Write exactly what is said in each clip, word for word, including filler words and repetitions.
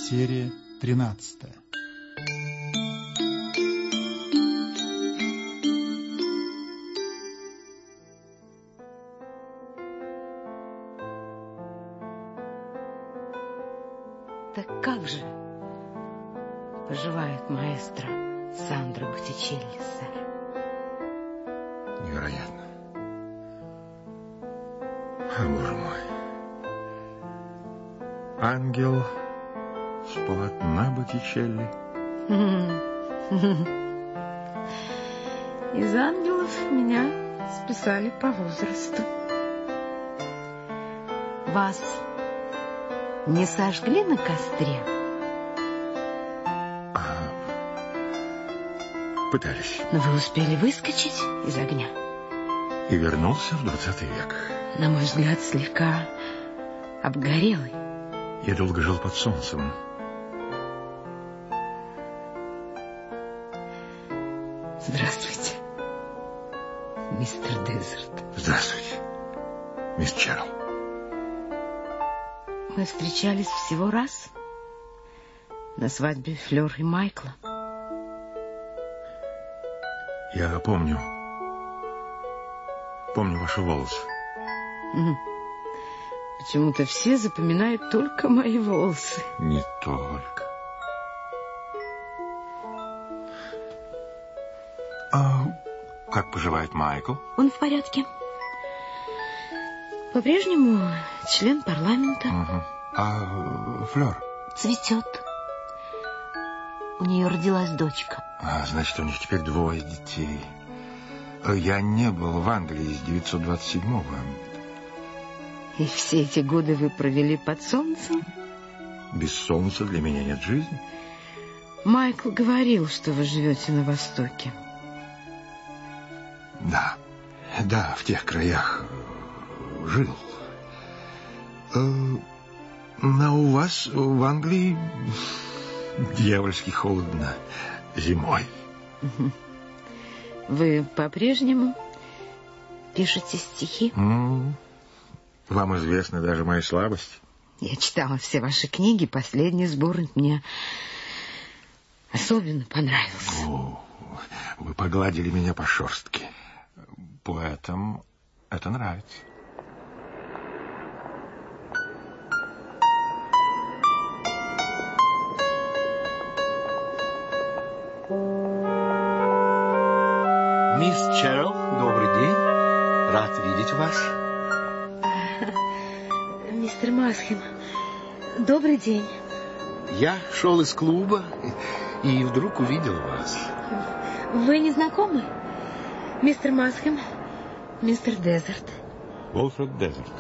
серия тринадцатая. Так как же поживает маэстро Сандро Боттичелли, сэр? Невероятно. О, боже мой. Ангел с полотна Боттичелли. Из ангелов меня списали по возрасту. Вас не сожгли на костре? А, пытались. Но вы успели выскочить из огня? И вернулся в двадцатый век. На мой взгляд, слегка обгорелый. Я долго жил под солнцем. Здравствуйте, мистер Дезерт. Здравствуйте, мисс Черрилл. Мы встречались всего раз на свадьбе Флёр и Майкла. Я помню. Помню ваши волосы. Почему-то все запоминают только мои волосы. Не только. А как поживает Майкл? Он в порядке. По-прежнему член парламента. Угу. А Флёр? Цветет. У нее родилась дочка. А, значит, у них теперь двое детей. Я не был в Англии с девятьсот двадцать седьмого. И все эти годы вы провели под солнцем? Без солнца для меня нет жизни. Майкл говорил, что вы живете на Востоке. Да, да, в тех краях жил. Но у вас в Англии дьявольски холодно зимой. Вы по-прежнему пишете стихи? Mm. Вам известны даже мои слабости. Я читала все ваши книги. Последний сборник мне особенно понравился. О, вы погладили меня по шерстке. Поэтам это нравится. Мисс Черрилл, добрый день. Рад видеть вас. Мистер Масхем, добрый день. Я шел из клуба и вдруг увидел вас. Вы не знакомы? Мистер Масхем, мистер Дезерт. Уолфред Дезерт.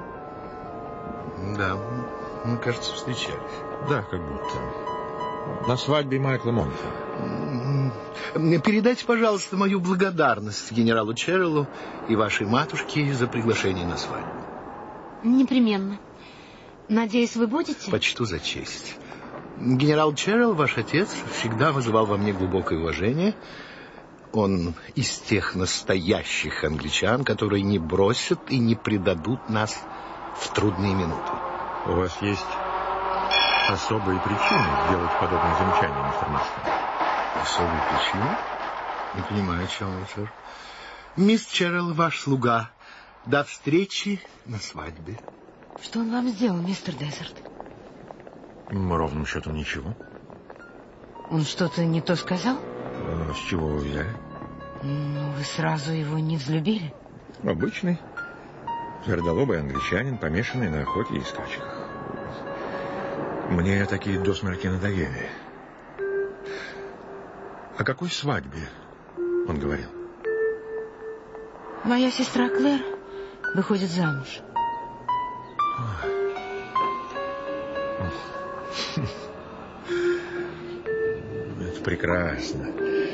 Да, мы, кажется, встречались. Да, как будто. На свадьбе Майкла Монта. Передайте, пожалуйста, мою благодарность генералу Черриллу и вашей матушке за приглашение на свадьбу. Непременно. Надеюсь, вы будете? Почту за честь. Генерал Черрилл, ваш отец, всегда вызывал во мне глубокое уважение. Он из тех настоящих англичан, которые не бросят и не предадут нас в трудные минуты. У вас есть особые причины делать подобные замечания, мистер Масхем? Особые причины? Не понимаю, о чем вы, сэр. Мисс Черрилл, ваш слуга. До встречи на свадьбе. Что он вам сделал, мистер Дезерт? Ровным счетом ничего. Он что-то не то сказал? А с чего вы взяли? Ну, вы сразу его не взлюбили? Обычный твердолобый англичанин, помешанный на охоте и скачках. Мне такие до смерти надоели. О какой свадьбе он говорил? Моя сестра Клэр выходит замуж. Это прекрасно.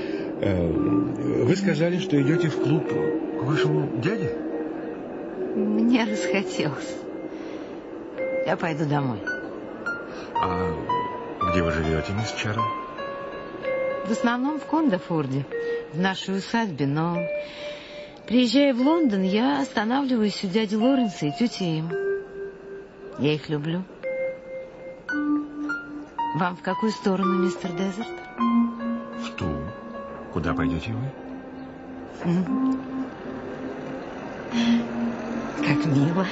Вы сказали, что идете в клуб к вашему дяде? Мне расхотелось. Я пойду домой. А где вы живете, мисс Черрилл? В основном в Кондафорде, в нашей усадьбе, но приезжая в Лондон, я останавливаюсь у дяди Лоренса и тети Им. Я их люблю. Вам в какую сторону, мистер Дезерт? В ту. Куда пойдете вы? Как мило.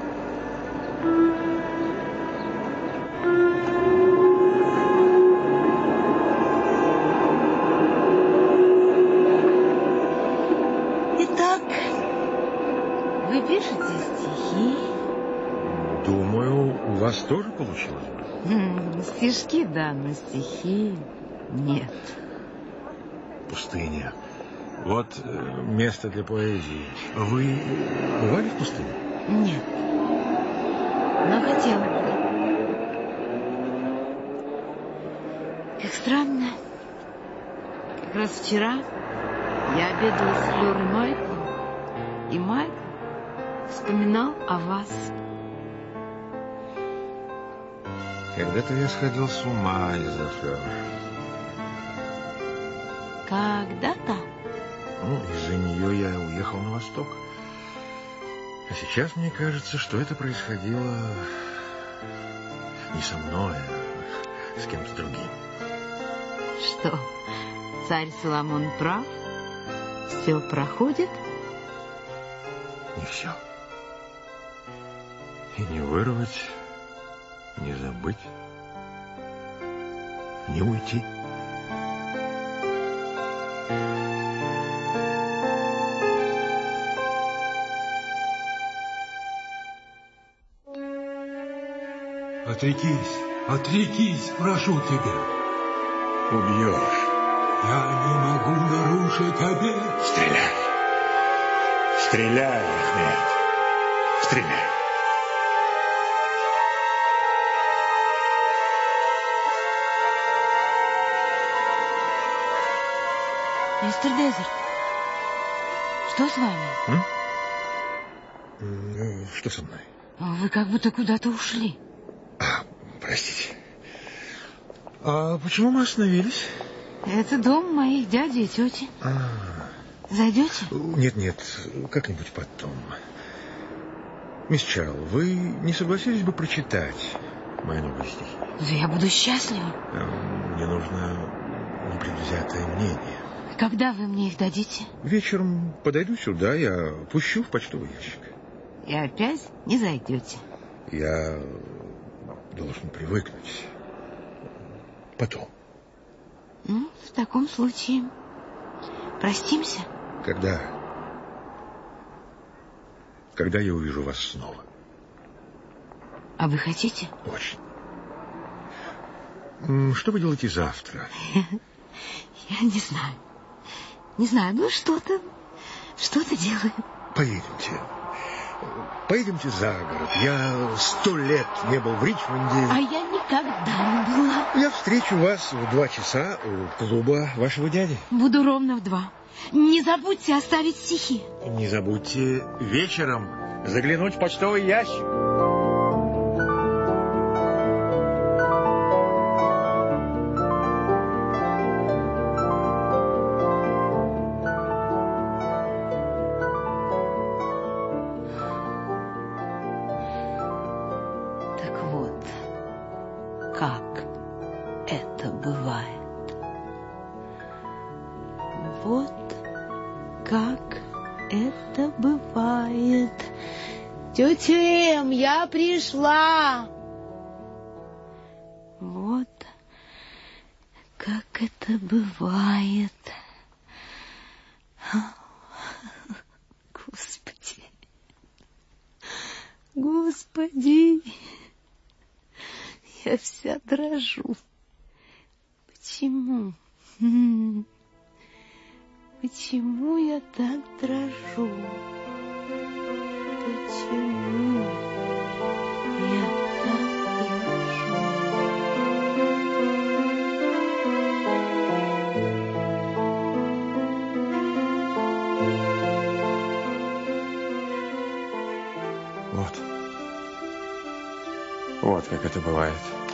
Итак, вы пишете стихи? Думаю, у вас тоже получилось бы. М, Стишки, да, но стихи нет. Пустыня. Вот э, место для поэзии. Вы бывали в пустыне? Нет. Но хотела бы. Как странно. Как раз вчера я обедала с Флёр и Майклом, и Майкл вспоминал о вас. Когда-то я сходил с ума из-за Флёр. Когда-то? Ну, из-за нее я уехал на восток. А сейчас мне кажется, что это происходило не со мной, а с кем-то другим. Что, царь Соломон прав? Все проходит? Не все. И не вырвать, не забыть, не уйти. Отрекись, отрекись, прошу тебя. Убьешь. Я не могу нарушить обет. Стреляй. Стреляй, Ахмед. Стреляй. Мистер Дезерт, что с вами? М? Ну, что со мной? Вы как будто куда-то ушли. А, простите. А почему мы остановились? Это дом моих дяди и тети. А, Зайдете? нет, нет, как-нибудь потом. Мисс Чарл, вы не согласились бы прочитать мои новые стихи? Да я буду счастлива. Мне нужно непредвзятое мнение. Когда вы мне их дадите? Вечером подойду сюда, я пущу в почтовый ящик. И опять не зайдете. Я должен привыкнуть. Потом. Ну, в таком случае простимся. Когда? Когда я увижу вас снова? А вы хотите? Очень. М, Что вы делаете завтра? Я не знаю. Не знаю, ну что-то, что-то делаю. Поедемте. Поедемте за город. Я сто лет не был в Ричмонде. А я никогда не была. Я встречу вас в два часа у клуба вашего дяди. Буду ровно в два. Не забудьте оставить стихи. Не забудьте вечером заглянуть в почтовый ящик. Так вот, как это бывает. Вот как это бывает. Тетя Эм, я пришла. Вот как это бывает. Господи. Господи. Я вся дрожу. Почему? Почему я так дрожу? Почему я так дрожу? Вот. Вот как это бывает.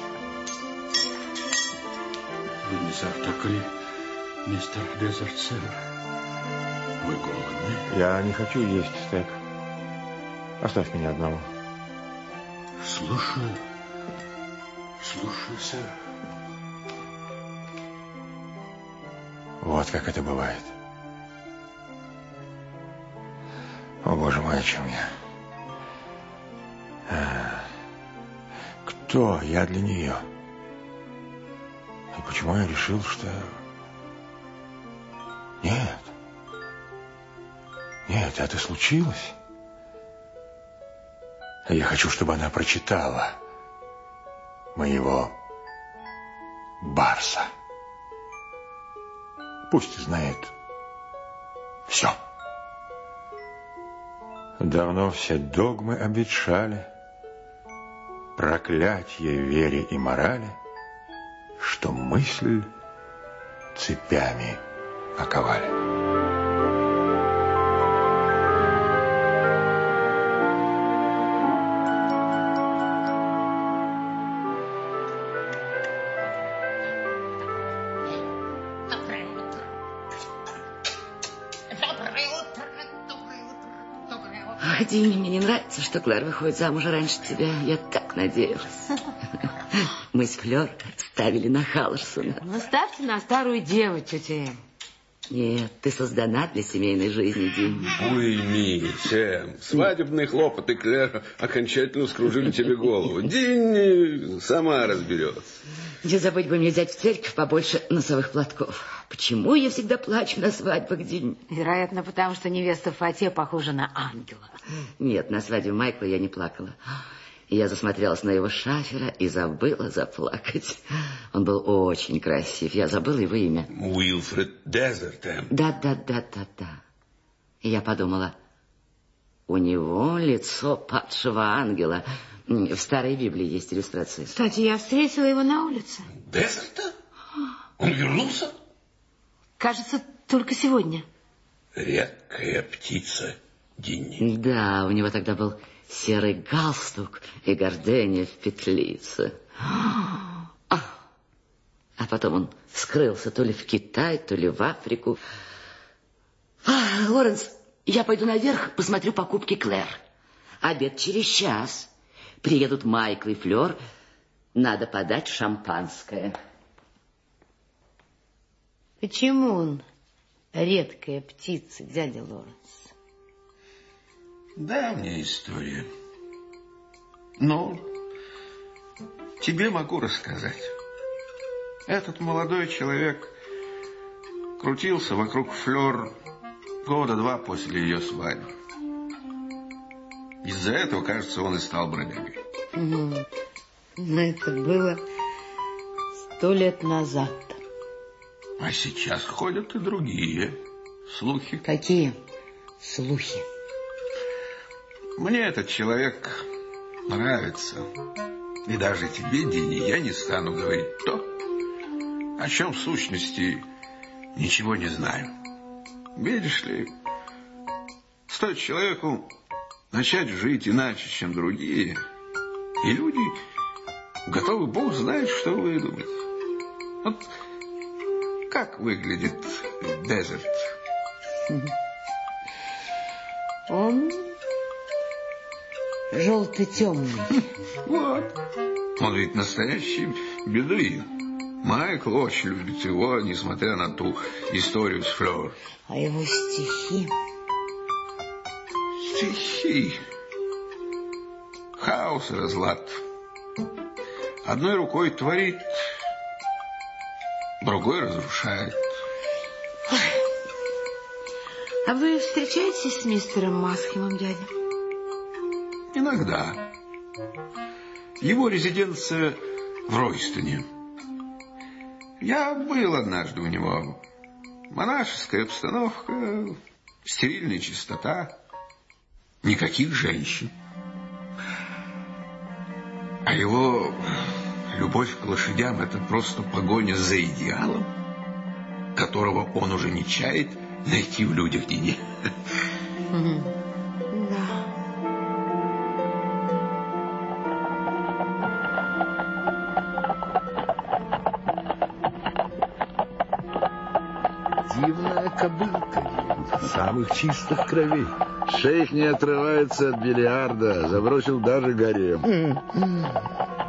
Вы не завтракали, мистер Дезерт, сэр? Вы голодны? Я не хочу есть стейк. Оставь меня одного. Слушаю. Слушаю, сэр. Вот как это бывает. О, Боже мой, о чем я? А, кто я для нее? И почему я решил, что... Нет. Нет, это случилось. Я хочу, чтобы она прочитала моего Барса. Пусть знает все. Давно все догмы обветшали, проклятье вере и морали, что мысль цепями оковали. Динни, мне не нравится, что Клэр выходит замуж раньше тебя. Я так надеялась. Мы с Флёр ставили на Халлорсона. Ну, ставьте на старую деву, тетя Эм. Нет, ты создана для семейной жизни, Динни. Уйми, Сэм. Свадебные хлопоты Клэр окончательно скружили тебе голову. Динни сама разберется. Не забудь бы мне взять в церковь побольше носовых платков. Почему я всегда плачу на свадьбах, Динни? Вероятно, потому что невеста Фате похожа на ангела. Нет, на свадьбе Майкла я не плакала. Я засмотрелась на его шафера и забыла заплакать. Он был очень красив. Я забыла его имя. Уилфред Дезертэм. Да, да, да, да, да. И я подумала, у него лицо падшего ангела. В старой Библии есть иллюстрации. Кстати, я встретила его на улице. Дезертэм? Он вернулся? Кажется, только сегодня. Редкая птица, Динни. Да, у него тогда был серый галстук и гордыня в петлице. А, а потом он скрылся то ли в Китай, то ли в Африку. А, Лоренс, я пойду наверх, посмотрю покупки Клэр. Обед через час. Приедут Майкл и Флёр. Надо подать шампанское. Почему он редкая птица, дядя Лоренс? Давняя история. Но тебе могу рассказать. Этот молодой человек крутился вокруг Флёр года два после ее свадьбы. Из-за этого, кажется, он и стал бродягой. Ну, но это было сто лет назад. А сейчас ходят и другие слухи. Какие слухи? Мне этот человек нравится. И даже тебе, Динни, я не стану говорить то, о чем в сущности ничего не знаю. Видишь ли, стоит человеку начать жить иначе, чем другие, и люди готовы, Бог знает, что выдумать. Вот как выглядит Дезерт? Он желто-темный. Вот. Он ведь настоящий бедуин. Майкл очень любит его, несмотря на ту историю с Флёр. А его стихи... Стихи. Хаос и разлад. Одной рукой творит, другой разрушает. А вы встречаетесь с мистером Масхемом, дядя? Иногда. Его резиденция в Ройстоне. Я был однажды у него. Монашеская обстановка, стерильная чистота, никаких женщин. А его любовь к лошадям — это просто погоня за идеалом, которого он уже не чает найти в людях, Динни. Да. Дивная кобылка, самых чистых кровей. Шейх не отрывается от бильярда, забросил даже гарем.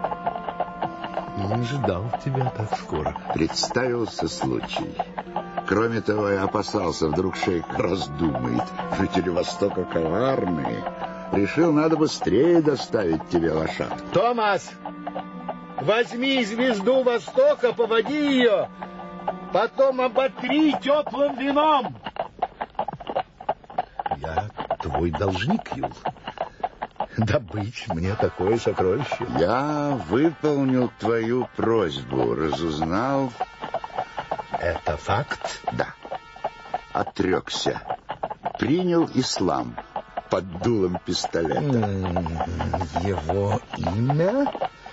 Не ожидал тебя так скоро. Представился случай. Кроме того, я опасался, вдруг шейх раздумает. Жители Востока коварные. Решил, надо быстрее доставить тебе лошадку. Томас, возьми звезду Востока, поводи ее, потом оботри теплым вином. Я твой должник, Юл. Добыть мне такое сокровище. Я выполнил твою просьбу, разузнал. Это факт? Да. Отрекся. Принял ислам под дулом пистолета. Его имя?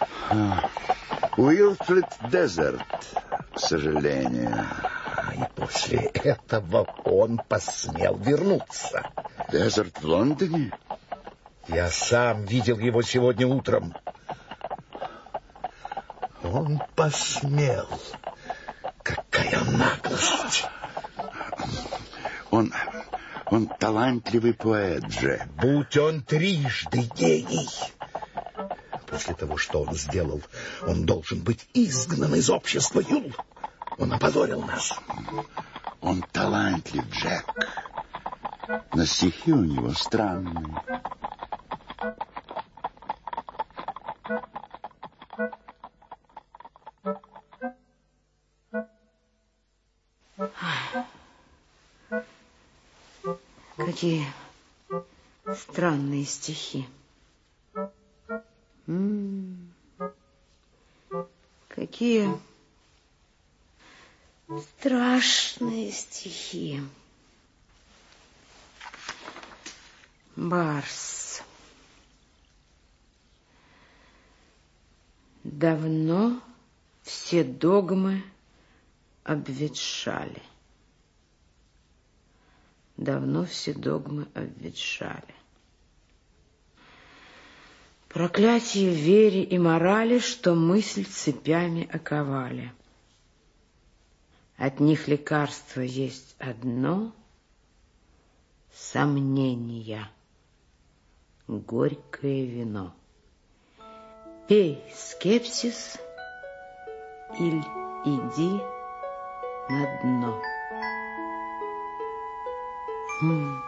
Уилфрид Дезерт, к сожалению. И после этого он посмел вернуться. Дезерт в Лондоне? Я сам видел его сегодня утром. Он посмел. Какая наглость! Он, он талантливый поэт же. Будь он трижды гений. После того, что он сделал, он должен быть изгнан из общества, Юл. Он опозорил нас. Он талантлив, Джек. Но стихи у него странные. Какие странные стихи. М-м-м. Какие страшные стихи. Барс. Давно все догмы обветшали. Давно все догмы обветшали. Проклятие вере и морали, что мысль цепями оковали. От них лекарство есть одно — сомнения, горькое вино. Пей скепсис или иди на дно. Хм.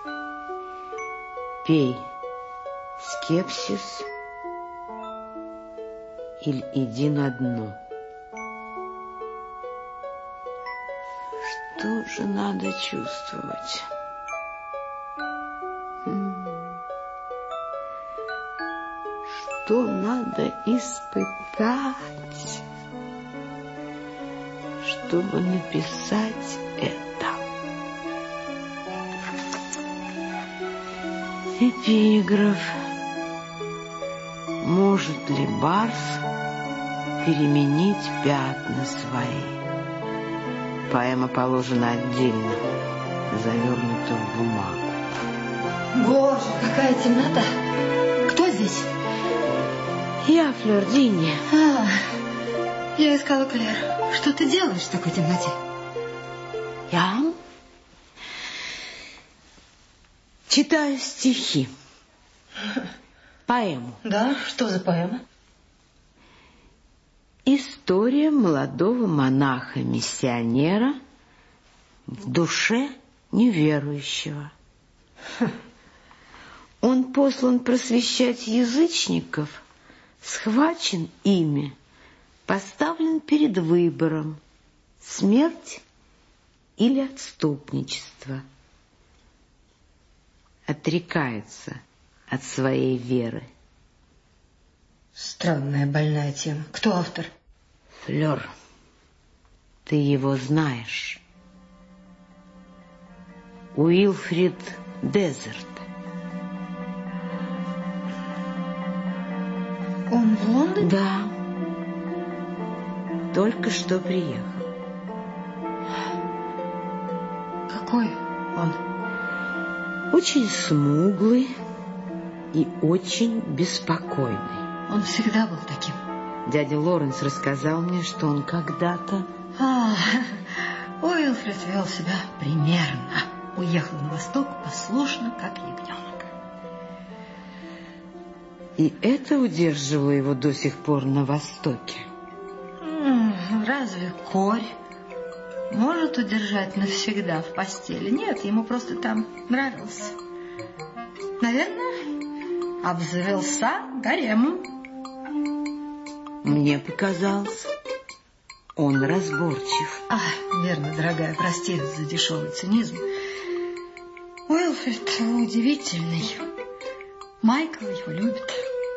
Пей скепсис или иди на дно. Что же надо чувствовать? Хм. Что надо испытать, чтобы написать это? Эпиграф. Может ли барс переменить пятна свои? Поэма положена отдельно, завернута в бумагу. Боже, какая темнота! Кто здесь? Я, Флёрдини. А, я искала Клэр. Что ты делаешь в такой темноте? Я читаю стихи. Поэму. Да? Что за поэма? История молодого монаха-миссионера в душе неверующего. Он послан просвещать язычников, схвачен ими, поставлен перед выбором: смерть или отступничество. Отрекается от своей веры. Странная, больная тема. Кто автор? Флёр, ты его знаешь. Уилфрид Дезерт. Он в Лондоне? Да. Только что приехал. Какой он? Очень смуглый и очень беспокойный. Он всегда был таким. Дядя Лоренс рассказал мне, что он когда-то... А, Уилфрид вел себя примерно. Уехал на восток послушно, как ягненок. И это удерживало его до сих пор на востоке. Разве корь может удержать навсегда в постели. Нет, ему просто там нравилось. Наверное, обзавелся гаремом. Мне показалось, он разборчив. А, верно, дорогая, прости за дешевый цинизм. Уилфред удивительный. Майкл его любит.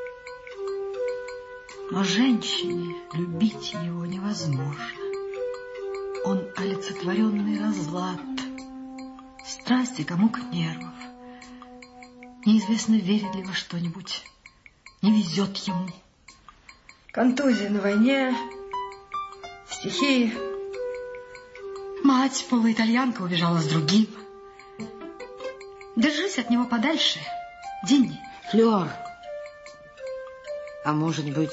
Но женщине любить его невозможно. Он олицетворенный разлад, страсть и комок нервов. Неизвестно, верит ли во что-нибудь. Не везет ему. Контузия на войне, стихи. Мать, полуитальянка, убежала с другим. Держись от него подальше, Динни. Флёр, а может быть,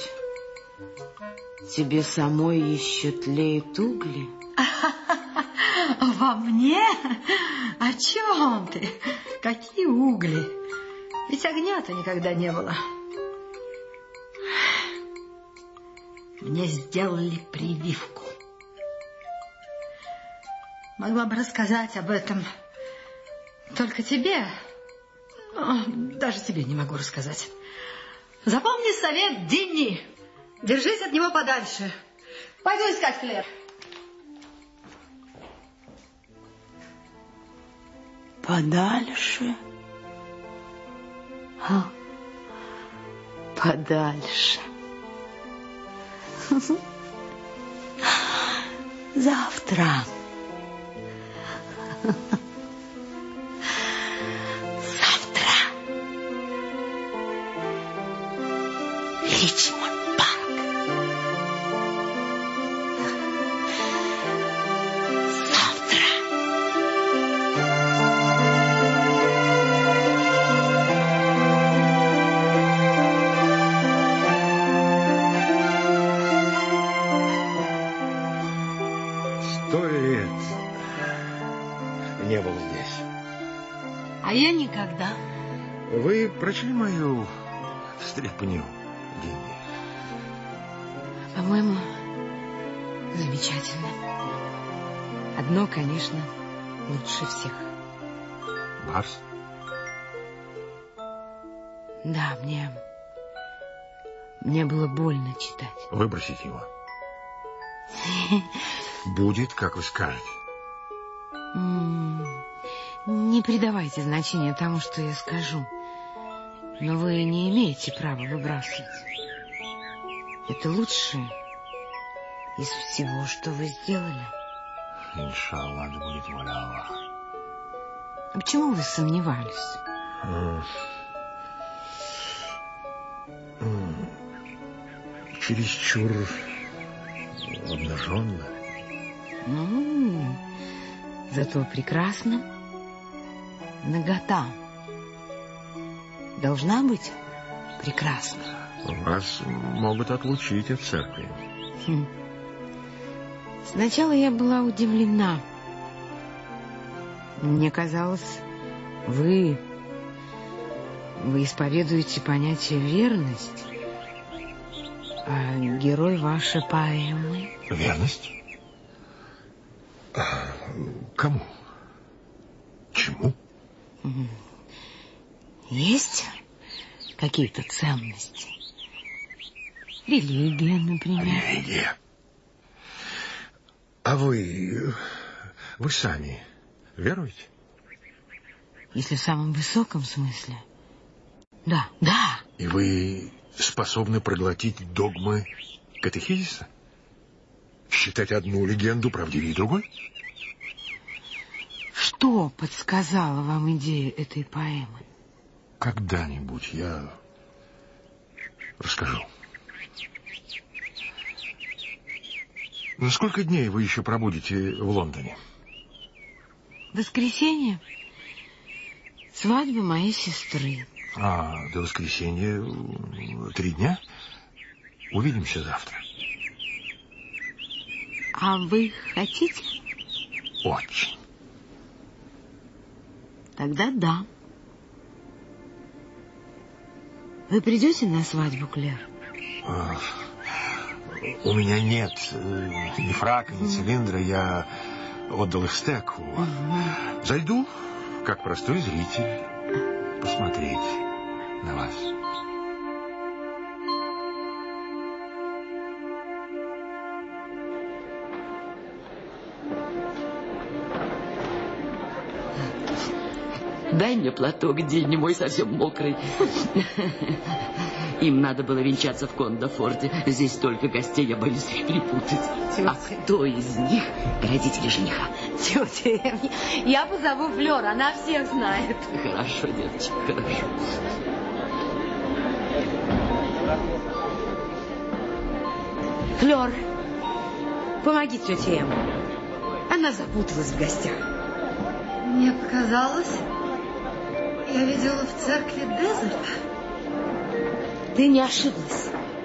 тебе самой еще тлеют угли? Во мне? О чем ты? Какие угли? Ведь огня-то никогда не было. Мне сделали прививку. Могла бы рассказать об этом только тебе. Но даже тебе не могу рассказать. Запомни совет Динни. Держись от него подальше. Пойду искать Клэр. Подальше? А, подальше. Завтра. Завтра. Ричмонд Парк. Завтра. Сто лет не был здесь. А я никогда. Вы прочли мою стряпню, Динни? По-моему, замечательно. Одно, конечно, лучше всех. Барс? Да, мне... Мне было больно читать. Выбросить его. Будет, как вы скажете. Не придавайте значения тому, что я скажу. Но вы не имеете права выбрасывать. Это лучшее из всего, что вы сделали. Иншаллах, да будет воля Аллаха. А почему вы сомневались? Чересчур обнаженно. Ну, зато прекрасно. Нагота должна быть прекрасной. Вас могут отлучить от церкви. Хм. Сначала я была удивлена. Мне казалось, вы... Вы исповедуете понятие верность, а герой вашей поэмы... Верность? А, кому? Чему? Есть какие-то ценности? Религия, например. Религия. А вы... Вы сами веруете? Если в самом высоком смысле. Да, да. И вы способны проглотить догмы катехизиса? Считать одну легенду правдивее другой? Что подсказало вам идею этой поэмы? Когда-нибудь я расскажу. На сколько дней вы еще пробудете в Лондоне? Воскресенье. Свадьба моей сестры. А, до воскресенья три дня? Увидимся завтра. А вы хотите? Очень. Тогда да. Вы придете на свадьбу, Клэр? А, у меня нет ни фрака, ни цилиндра. Я отдал их Стеку. Зайду, как простой зритель, посмотреть на вас. Дай мне платок, Динни, мой совсем мокрый. Им надо было венчаться в Кондафорте. Здесь столько гостей, я боюсь их перепутать. Тетя. А кто из них родители жениха? Тетя, я позову Флёр, она всех знает. Хорошо, девочка, хорошо. Флёр, помоги тете Эм. Она запуталась в гостях. Мне показалось, я видела в церкви Дезерт. Ты не ошиблась.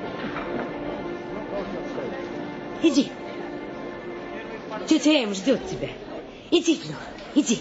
Иди. Тетя Эм ждет тебя. Иди, Флёр, иди.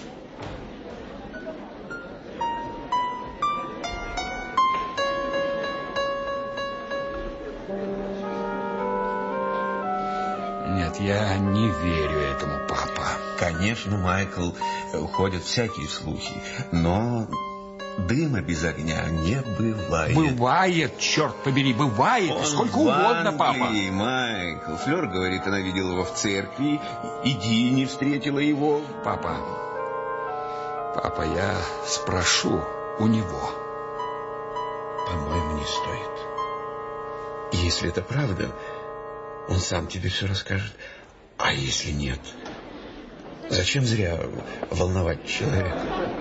Нет, я не верю этому, папа. Конечно, Майкл, ходят всякие слухи, но дыма без огня не бывает. Бывает, черт побери, бывает. Он сколько в угодно, Англии, папа. Майкл. Флёр говорит, она видела его в церкви, и Динни встретила его. Папа, папа, я спрошу у него. По-моему, не стоит. Если это правда, он сам тебе все расскажет. А если нет? Зачем зря волновать человека?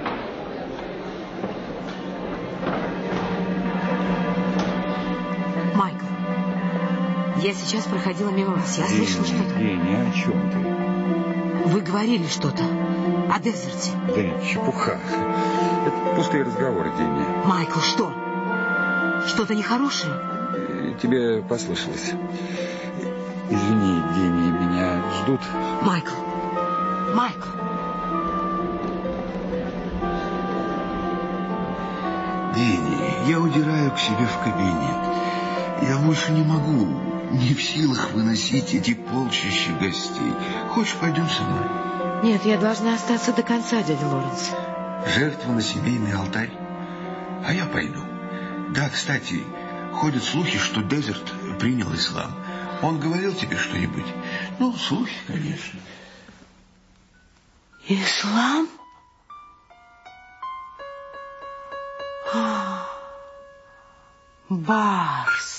Майкл, я сейчас проходила мимо вас. Я слышала что-то. Динни, о чем ты? Вы говорили что-то о Дезерте. Да чепуха. Это пустые разговоры, Динни. Майкл, что? Что-то нехорошее? Тебе послышалось. Извини, Динни, меня ждут. Майкл, Майкл. Динни, я удираю к себе в кабинет. Я больше не могу, не в силах выносить эти полчища гостей. Хочешь, пойдем со мной? Нет, я должна остаться до конца, дядя Лоренс. Жертва на семейный алтарь. А я пойду. Да, кстати, ходят слухи, что Дезерт принял ислам. Он говорил тебе что-нибудь? Ну, слухи, конечно. Ислам? А, Барс.